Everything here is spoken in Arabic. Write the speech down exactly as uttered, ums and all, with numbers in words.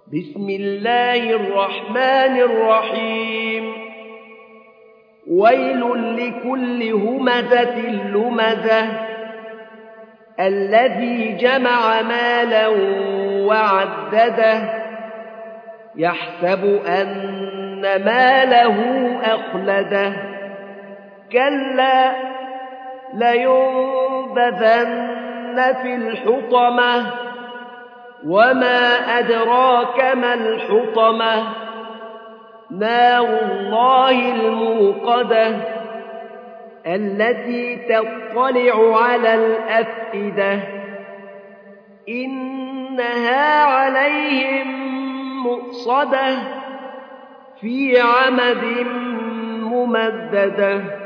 بسم الله الرحمن الرحيم ويل لكل همزة لمزة الذي جمع مالا وعدده يحسب أن ماله أخلده كلا لينبذن في الحطمة وما أدراك ما الحطمة نار الله الموقدة التي تطلع على الأفئدة إنها عليهم مؤصدة في عمد ممددة